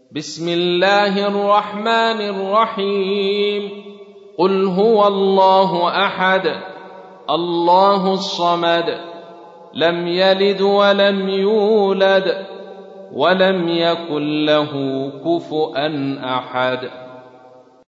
بسم الله الرحمن الرحيم قل هو الله أحد الله الصمد لم يلد ولم يولد ولم يكن له كفؤا أحد